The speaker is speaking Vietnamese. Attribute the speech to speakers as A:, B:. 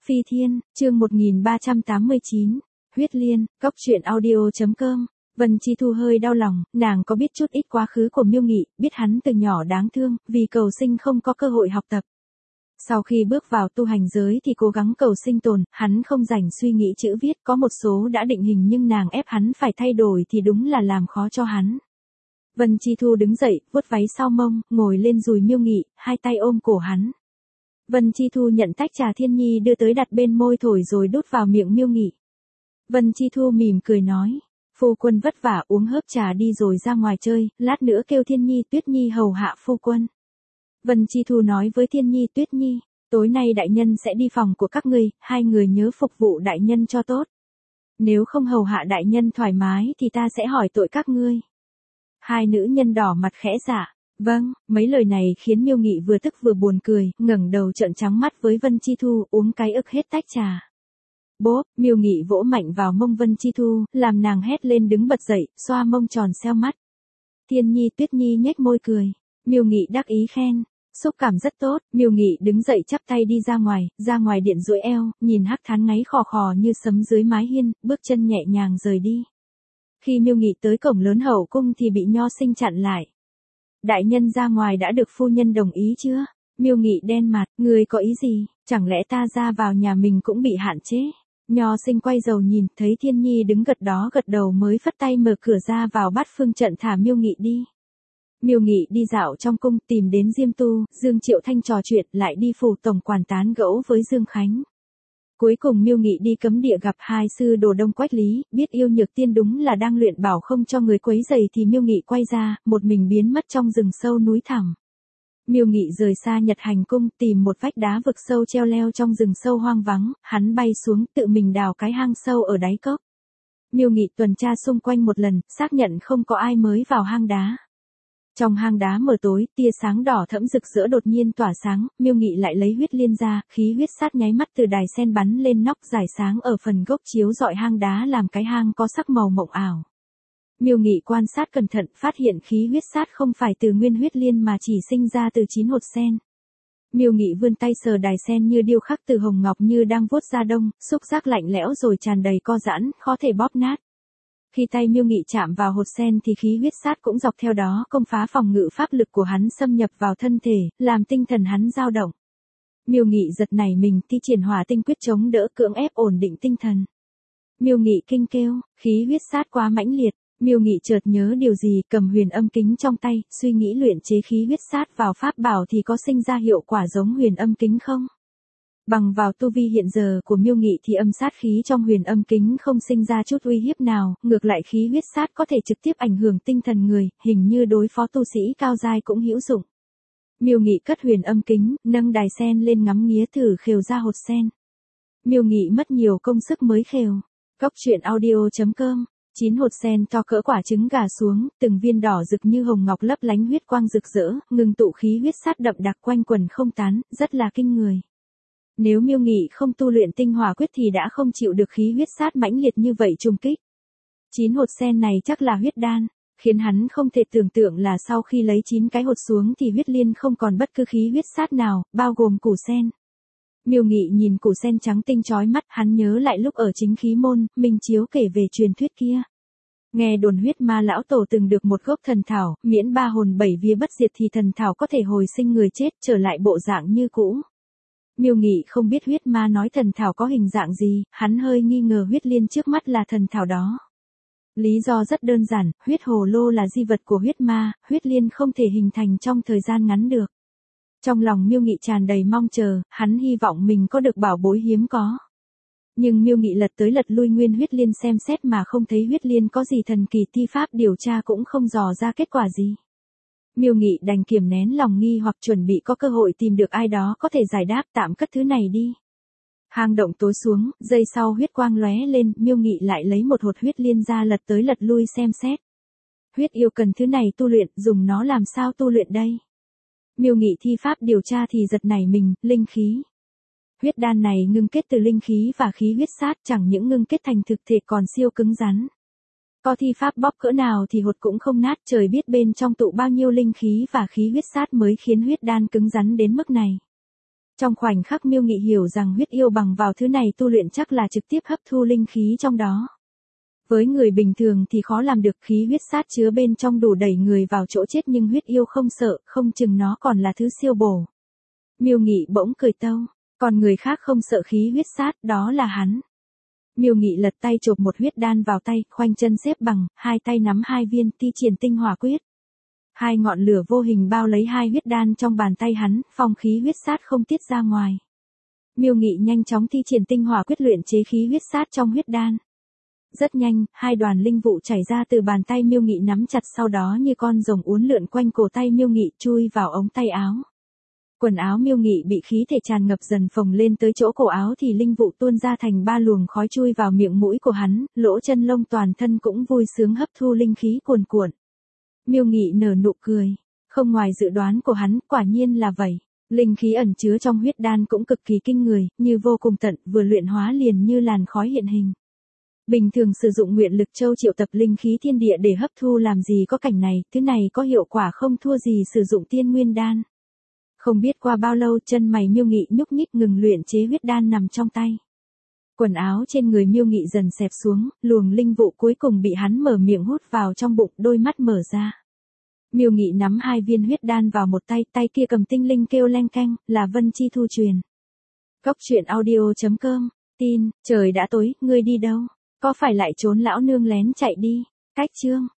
A: Phi Thiên, chương 1389, Huyết Liên, Cốc truyện audio.com. Vân Chi Thu hơi đau lòng, nàng có biết chút ít quá khứ của Miêu Nghị, biết hắn từ nhỏ đáng thương, vì cầu sinh không có cơ hội học tập. Sau khi bước vào tu hành giới thì cố gắng cầu sinh tồn, hắn không rảnh suy nghĩ chữ viết, có một số đã định hình nhưng nàng ép hắn phải thay đổi thì đúng là làm khó cho hắn. Vân Chi Thu đứng dậy, vuốt váy sau mông, ngồi lên dùi Miêu Nghị, hai tay ôm cổ hắn. Vân Chi Thu nhận tách trà Thiên Nhi đưa tới đặt bên môi thổi rồi đút vào miệng Miêu Nghị. Vân Chi Thu mỉm cười nói, phu quân vất vả uống hớp trà đi rồi ra ngoài chơi, lát nữa kêu Thiên Nhi Tuyết Nhi hầu hạ phu quân. Vân Chi Thu nói với Thiên Nhi Tuyết Nhi, tối nay đại nhân sẽ đi phòng của các ngươi, hai người nhớ phục vụ đại nhân cho tốt. Nếu không hầu hạ đại nhân thoải mái thì ta sẽ hỏi tội các ngươi. Hai nữ nhân đỏ mặt khẽ dạ. Vâng, mấy lời này khiến Miêu Nghị vừa tức vừa buồn cười, ngẩng đầu trợn trắng mắt với Vân Chi Thu, uống cái ức hết tách trà. Bốp, Miêu Nghị vỗ mạnh vào mông Vân Chi Thu, làm nàng hét lên đứng bật dậy, xoa mông tròn xeo mắt. Thiên Nhi Tuyết Nhi nhếch môi cười. Miêu Nghị đắc ý khen, xúc cảm rất tốt. Miêu Nghị đứng dậy chắp tay đi ra ngoài điện duỗi eo, nhìn Hắc Thán ngáy khò khò như sấm dưới mái hiên, bước chân nhẹ nhàng rời đi. Khi Miêu Nghị tới cổng lớn hậu cung thì bị Nho Sinh chặn lại. Đại nhân ra ngoài đã được phu nhân đồng ý chưa? Miêu Nghị đen mặt, ngươi có ý gì, chẳng lẽ ta ra vào nhà mình cũng bị hạn chế? Nho Sinh quay đầu nhìn, thấy Thiên Nhi đứng gật đầu mới phất tay mở cửa ra vào Bát Phương trận thả Miêu Nghị đi. Miêu Nghị đi dạo trong cung tìm đến Diêm Tu, Dương Triệu Thanh trò chuyện, lại đi phủ tổng quản tán gẫu với Dương Khánh. Cuối cùng Miêu Nghị đi cấm địa gặp hai sư đồ Đông Quách Lý, biết Yêu Nhược Tiên đúng là đang luyện bảo không cho người quấy rầy thì Miêu Nghị quay ra, một mình biến mất trong rừng sâu núi thẳm. Miêu Nghị rời xa Nhật Hành cung, tìm một vách đá vực sâu treo leo trong rừng sâu hoang vắng, hắn bay xuống, tự mình đào cái hang sâu ở đáy cốc. Miêu Nghị tuần tra xung quanh một lần, xác nhận không có ai mới vào hang đá. Trong hang đá mờ tối, tia sáng đỏ thẫm rực rỡ đột nhiên tỏa sáng, Miêu Nghị lại lấy huyết liên ra, khí huyết sát nháy mắt từ đài sen bắn lên nóc rải sáng ở phần gốc chiếu rọi hang đá làm cái hang có sắc màu mộng ảo. Miêu Nghị quan sát cẩn thận, phát hiện khí huyết sát không phải từ nguyên huyết liên mà chỉ sinh ra từ 9 hột sen. Miêu Nghị vươn tay sờ đài sen như điêu khắc từ hồng ngọc như đang vuốt da đông, xúc giác lạnh lẽo rồi tràn đầy co giãn, khó thể bóp nát. Khi tay Miêu Nghị chạm vào hột sen thì khí huyết sát cũng dọc theo đó công phá phòng ngự pháp lực của hắn xâm nhập vào thân thể, làm tinh thần hắn dao động. Miêu Nghị giật nảy mình, thi triển hỏa tinh quyết chống đỡ cưỡng ép ổn định tinh thần. Miêu Nghị kinh kêu, khí huyết sát quá mãnh liệt. Miêu Nghị chợt nhớ điều gì, cầm huyền âm kính trong tay, suy nghĩ luyện chế khí huyết sát vào pháp bảo thì có sinh ra hiệu quả giống huyền âm kính không? Bằng vào tu vi hiện giờ của Miêu Nghị thì âm sát khí trong huyền âm kính không sinh ra chút uy hiếp nào, ngược lại khí huyết sát có thể trực tiếp ảnh hưởng tinh thần người, hình như đối phó tu sĩ cao giai cũng hữu dụng. Miêu Nghị cất huyền âm kính, nâng đài sen lên ngắm nghía thử khều ra hột sen. Miêu Nghị mất nhiều công sức mới khều. Cốc truyện audio.com. 9 hột sen to cỡ quả trứng gà xuống, từng viên đỏ rực như hồng ngọc lấp lánh huyết quang rực rỡ, ngừng tụ khí huyết sát đậm đặc quanh quần không tán, rất là kinh người. Nếu Miêu Nghị không tu luyện tinh hỏa quyết thì đã không chịu được khí huyết sát mãnh liệt như vậy trùng kích. 9 hột sen này chắc là huyết đan, khiến hắn không thể tưởng tượng là sau khi lấy 9 cái hột xuống thì huyết liên không còn bất cứ khí huyết sát nào, bao gồm củ sen. Miêu Nghị nhìn củ sen trắng tinh chói mắt, hắn nhớ lại lúc ở Chính Khí môn, Minh Chiếu kể về truyền thuyết kia. Nghe đồn huyết ma lão tổ từng được một gốc thần thảo, miễn 3 hồn 7 vía bất diệt thì thần thảo có thể hồi sinh người chết trở lại bộ dạng như cũ. Miêu Nghị không biết huyết ma nói thần thảo có hình dạng gì, hắn hơi nghi ngờ huyết liên trước mắt là thần thảo đó. Lý do rất đơn giản, huyết hồ lô là di vật của huyết ma, huyết liên không thể hình thành trong thời gian ngắn được. Trong lòng Miêu Nghị tràn đầy mong chờ, hắn hy vọng mình có được bảo bối hiếm có. Nhưng Miêu Nghị lật tới lật lui nguyên huyết liên xem xét mà không thấy huyết liên có gì thần kỳ, thi pháp điều tra cũng không dò ra kết quả gì. Miêu Nghị đành kiềm nén lòng nghi hoặc chuẩn bị có cơ hội tìm được ai đó có thể giải đáp, tạm cất thứ này đi. Hang động tối xuống, giây sau huyết quang lóe lên, Miêu Nghị lại lấy một hột huyết liên ra lật tới lật lui xem xét. Huyết yêu cần thứ này tu luyện, dùng nó làm sao tu luyện đây? Miêu Nghị thi pháp điều tra thì giật nảy mình, linh khí. Huyết đan này ngưng kết từ linh khí và khí huyết sát, chẳng những ngưng kết thành thực thể còn siêu cứng rắn. Có thi pháp bóp cỡ nào thì hột cũng không nát, trời biết bên trong tụ bao nhiêu linh khí và khí huyết sát mới khiến huyết đan cứng rắn đến mức này. Trong khoảnh khắc Miêu Nghị hiểu rằng huyết yêu bằng vào thứ này tu luyện chắc là trực tiếp hấp thu linh khí trong đó. Với người bình thường thì khó làm được, khí huyết sát chứa bên trong đủ đẩy người vào chỗ chết, nhưng huyết yêu không sợ, không chừng nó còn là thứ siêu bổ. Miêu Nghị bỗng cười tâu, còn người khác không sợ khí huyết sát, đó là hắn. Miêu Nghị lật tay chộp một huyết đan vào tay, khoanh chân xếp bằng, hai tay nắm hai viên, thi triển tinh hỏa quyết. Hai ngọn lửa vô hình bao lấy hai huyết đan trong bàn tay hắn, phong khí huyết sát không tiết ra ngoài. Miêu Nghị nhanh chóng thi triển tinh hỏa quyết luyện chế khí huyết sát trong huyết đan. Rất nhanh, hai đoàn linh vụ chảy ra từ bàn tay Miêu Nghị nắm chặt, sau đó như con rồng uốn lượn quanh cổ tay Miêu Nghị chui vào ống tay áo. Quần áo Miêu Nghị bị khí thể tràn ngập dần phồng lên tới chỗ cổ áo thì linh vụ tuôn ra thành ba luồng khói chui vào miệng mũi của hắn, lỗ chân lông toàn thân cũng vui sướng hấp thu linh khí cuồn cuộn. Miêu Nghị nở nụ cười, không ngoài dự đoán của hắn, quả nhiên là vậy. Linh khí ẩn chứa trong huyết đan cũng cực kỳ kinh người, như vô cùng tận, vừa luyện hóa liền như làn khói hiện hình. Bình thường sử dụng nguyện lực châu triệu tập linh khí thiên địa để hấp thu làm gì có cảnh này, thứ này có hiệu quả không thua gì sử dụng tiên nguyên đan. Không biết qua bao lâu, chân mày Miêu Nghị nhúc nhích ngừng luyện chế huyết đan nằm trong tay. Quần áo trên người Miêu Nghị dần xẹp xuống, luồng linh vụ cuối cùng bị hắn mở miệng hút vào trong bụng, đôi mắt mở ra. Miêu Nghị nắm hai viên huyết đan vào một tay, tay kia cầm tinh linh kêu leng keng, là Vân Chi Thu truyền. Cốc truyện audio.com, tin, trời đã tối, ngươi đi đâu? Có phải lại trốn lão nương lén chạy đi? Cách chương